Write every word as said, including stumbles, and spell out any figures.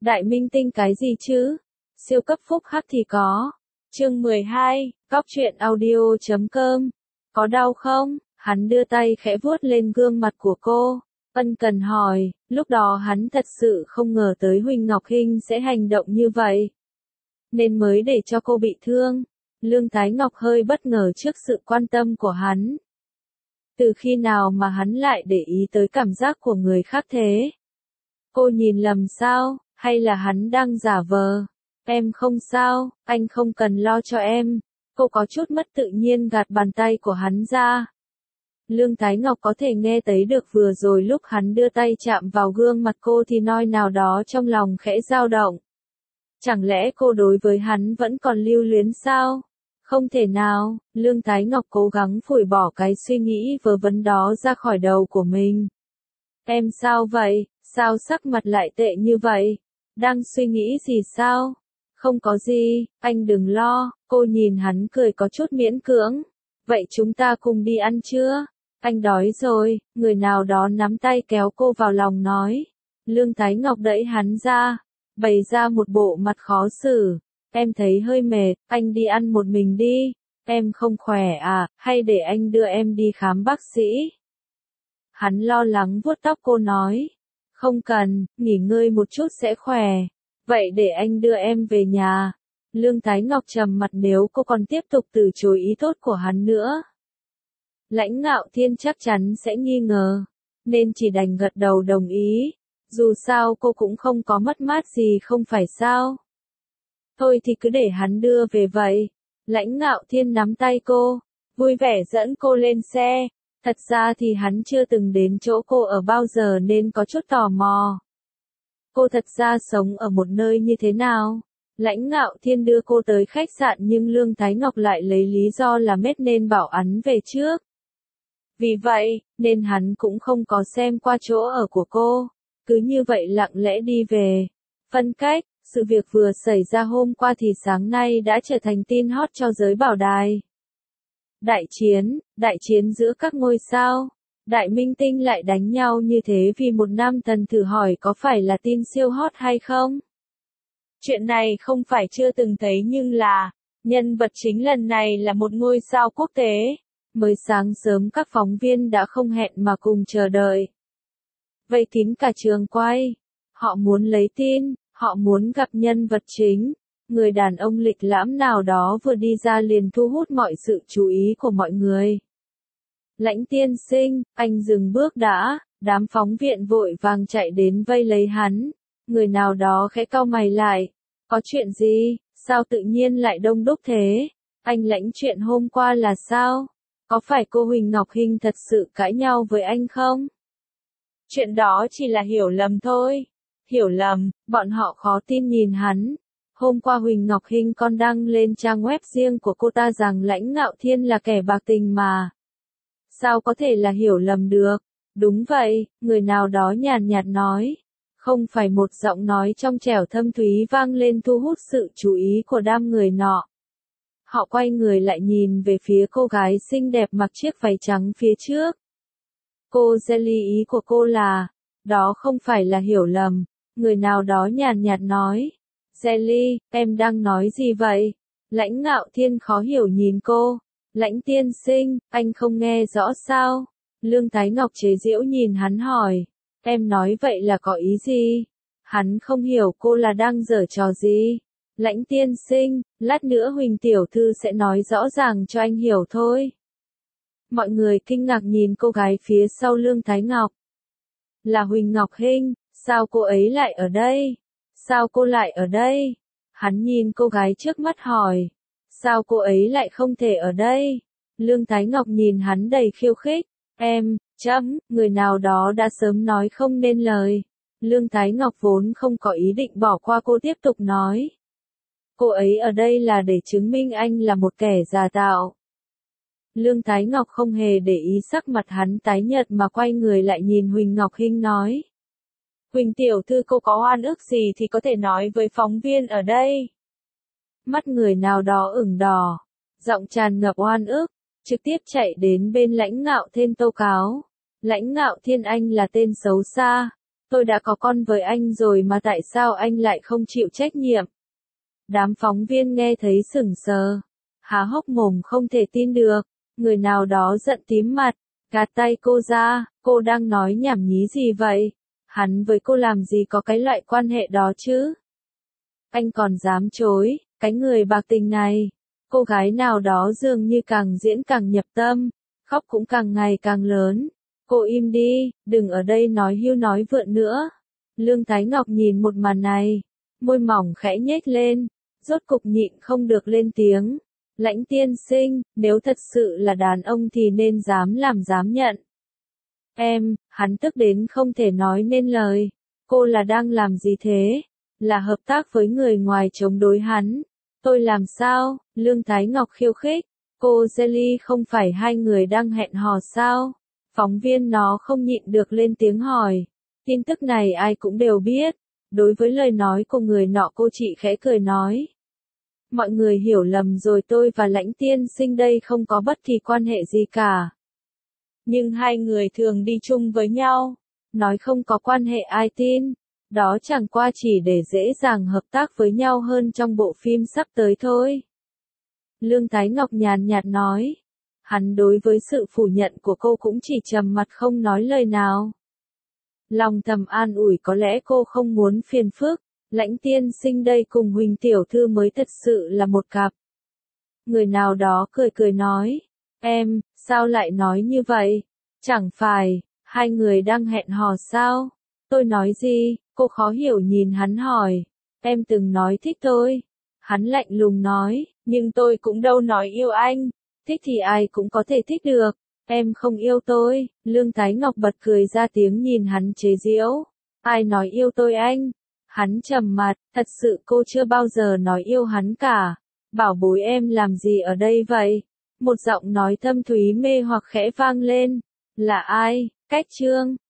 Đại minh tinh cái gì chứ? Siêu cấp phúc hắc thì có. Chương mười hai, Góc truyện audio chấm com. Có đau không? Hắn đưa tay khẽ vuốt lên gương mặt của cô. Ân cần hỏi, lúc đó hắn thật sự không ngờ tới Huỳnh Ngọc Hinh sẽ hành động như vậy. Nên mới để cho cô bị thương. Lương Thái Ngọc hơi bất ngờ trước sự quan tâm của hắn. Từ khi nào mà hắn lại để ý tới cảm giác của người khác thế? Cô nhìn lầm sao, hay là hắn đang giả vờ? Em không sao, anh không cần lo cho em. Cô có chút mất tự nhiên gạt bàn tay của hắn ra. Lương Thái Ngọc có thể nghe thấy được vừa rồi lúc hắn đưa tay chạm vào gương mặt cô thì nói nào đó trong lòng khẽ dao động. Chẳng lẽ cô đối với hắn vẫn còn lưu luyến sao? Không thể nào, Lương Thái Ngọc cố gắng phủi bỏ cái suy nghĩ vớ vẩn đó ra khỏi đầu của mình. Em sao vậy, sao sắc mặt lại tệ như vậy? Đang suy nghĩ gì sao? Không có gì, anh đừng lo, cô nhìn hắn cười có chút miễn cưỡng. Vậy chúng ta cùng đi ăn chưa? Anh đói rồi, người nào đó nắm tay kéo cô vào lòng nói. Lương Thái Ngọc đẩy hắn ra, bày ra một bộ mặt khó xử. Em thấy hơi mệt, anh đi ăn một mình đi. Em không khỏe à, hay để anh đưa em đi khám bác sĩ? Hắn lo lắng vuốt tóc cô nói. Không cần, nghỉ ngơi một chút sẽ khỏe. Vậy để anh đưa em về nhà. Lương Thái Ngọc trầm mặt nếu cô còn tiếp tục từ chối ý tốt của hắn nữa. Lãnh Ngạo Thiên chắc chắn sẽ nghi ngờ, nên chỉ đành gật đầu đồng ý. Dù sao cô cũng không có mất mát gì không phải sao? Thôi thì cứ để hắn đưa về vậy. Lãnh Ngạo Thiên nắm tay cô, vui vẻ dẫn cô lên xe. Thật ra thì hắn chưa từng đến chỗ cô ở bao giờ nên có chút tò mò. Cô thật ra sống ở một nơi như thế nào? Lãnh Ngạo Thiên đưa cô tới khách sạn nhưng Lương Thái Ngọc lại lấy lý do là mệt nên bảo hắn về trước. Vì vậy, nên hắn cũng không có xem qua chỗ ở của cô. Cứ như vậy lặng lẽ đi về. Phân cách, sự việc vừa xảy ra hôm qua thì sáng nay đã trở thành tin hot cho giới bảo đài. Đại chiến, đại chiến giữa các ngôi sao. Đại minh tinh lại đánh nhau như thế vì một nam thần thử hỏi có phải là tin siêu hot hay không? Chuyện này không phải chưa từng thấy nhưng là, nhân vật chính lần này là một ngôi sao quốc tế. Mới sáng sớm các phóng viên đã không hẹn mà cùng chờ đợi. Vây kín cả trường quay. Họ muốn lấy tin, họ muốn gặp nhân vật chính. Người đàn ông lịch lãm nào đó vừa đi ra liền thu hút mọi sự chú ý của mọi người. Lãnh tiên sinh, anh dừng bước đã, đám phóng viên vội vàng chạy đến vây lấy hắn. Người nào đó khẽ cau mày lại. Có chuyện gì, sao tự nhiên lại đông đúc thế? Anh Lãnh chuyện hôm qua là sao? Có phải cô Huỳnh Ngọc Hinh thật sự cãi nhau với anh không? Chuyện đó chỉ là hiểu lầm thôi. Hiểu lầm, bọn họ khó tin nhìn hắn. Hôm qua Huỳnh Ngọc Hinh còn đăng lên trang web riêng của cô ta rằng Lãnh Ngạo Thiên là kẻ bạc tình mà. Sao có thể là hiểu lầm được? Đúng vậy, người nào đó nhàn nhạt nói. Không phải một giọng nói trong trẻo thâm thúy vang lên thu hút sự chú ý của đám người nọ. Họ quay người lại nhìn về phía cô gái xinh đẹp mặc chiếc váy trắng phía trước. Cô Jelly, ý của cô là, đó không phải là hiểu lầm. Người nào đó nhàn nhạt nói. Jelly, em đang nói gì vậy? Lãnh Ngạo Thiên khó hiểu nhìn cô. Lãnh tiên sinh, anh không nghe rõ sao? Lương Thái Ngọc chế giễu nhìn hắn hỏi. Em nói vậy là có ý gì? Hắn không hiểu cô là đang giở trò gì. Lãnh tiên sinh, lát nữa Huỳnh tiểu thư sẽ nói rõ ràng cho anh hiểu thôi. Mọi người kinh ngạc nhìn cô gái phía sau Lương Thái Ngọc. Là Huỳnh Ngọc Hinh, sao cô ấy lại ở đây? Sao cô lại ở đây? Hắn nhìn cô gái trước mắt hỏi. Sao cô ấy lại không thể ở đây? Lương Thái Ngọc nhìn hắn đầy khiêu khích. Em, chấm, người nào đó đã sớm nói không nên lời. Lương Thái Ngọc vốn không có ý định bỏ qua cô tiếp tục nói. Cô ấy ở đây là để chứng minh anh là một kẻ giả tạo. Lương Thái Ngọc không hề để ý sắc mặt hắn tái nhợt mà quay người lại nhìn Huỳnh Ngọc Hinh nói. Huỳnh tiểu thư, cô có oan ức gì thì có thể nói với phóng viên ở đây. Mắt người nào đó ửng đỏ, giọng tràn ngập oan ức, trực tiếp chạy đến bên Lãnh Ngạo Thiên tố cáo. Lãnh Ngạo Thiên, anh là tên xấu xa. Tôi đã có con với anh rồi mà tại sao anh lại không chịu trách nhiệm? Đám phóng viên nghe thấy sững sờ, há hốc mồm không thể tin được, người nào đó giận tím mặt, gạt tay cô ra, cô đang nói nhảm nhí gì vậy? Hắn với cô làm gì có cái loại quan hệ đó chứ? Anh còn dám chối, cái người bạc tình này. Cô gái nào đó dường như càng diễn càng nhập tâm, khóc cũng càng ngày càng lớn. Cô im đi, đừng ở đây nói hưu nói vượn nữa. Lương Thái Ngọc nhìn một màn này, môi mỏng khẽ nhếch lên, rốt cục nhịn không được lên tiếng. Lãnh tiên sinh, nếu thật sự là đàn ông thì nên dám làm dám nhận. Em, hắn tức đến không thể nói nên lời. Cô là đang làm gì thế? Là hợp tác với người ngoài chống đối hắn. Tôi làm sao? Lương Thái Ngọc khiêu khích. Cô Jelly không phải hai người đang hẹn hò sao? Phóng viên nó không nhịn được lên tiếng hỏi. Tin tức này ai cũng đều biết. Đối với lời nói của người nọ cô chị khẽ cười nói. Mọi người hiểu lầm rồi, tôi và Lãnh tiên sinh đây không có bất kỳ quan hệ gì cả. Nhưng hai người thường đi chung với nhau. Nói không có quan hệ ai tin. Đó chẳng qua chỉ để dễ dàng hợp tác với nhau hơn trong bộ phim sắp tới thôi. Lương Thái Ngọc nhàn nhạt nói. Hắn đối với sự phủ nhận của cô cũng chỉ trầm mặt không nói lời nào. Lòng thầm an ủi có lẽ cô không muốn phiền phức. Lãnh tiên sinh đây cùng Huỳnh tiểu thư mới thật sự là một cặp. Người nào đó cười cười nói. Em, sao lại nói như vậy? Chẳng phải, hai người đang hẹn hò sao? Tôi nói gì? Cô khó hiểu nhìn hắn hỏi. Em từng nói thích tôi. Hắn lạnh lùng nói, nhưng tôi cũng đâu nói yêu anh. Thích thì ai cũng có thể thích được. Em không yêu tôi. Lương Thái Ngọc bật cười ra tiếng nhìn hắn chế giễu. Ai nói yêu tôi anh? Hắn trầm mặt, thật sự cô chưa bao giờ nói yêu hắn cả. Bảo bối em làm gì ở đây vậy? Một giọng nói thâm thúy mê hoặc khẽ vang lên. Là ai? Cách Trương.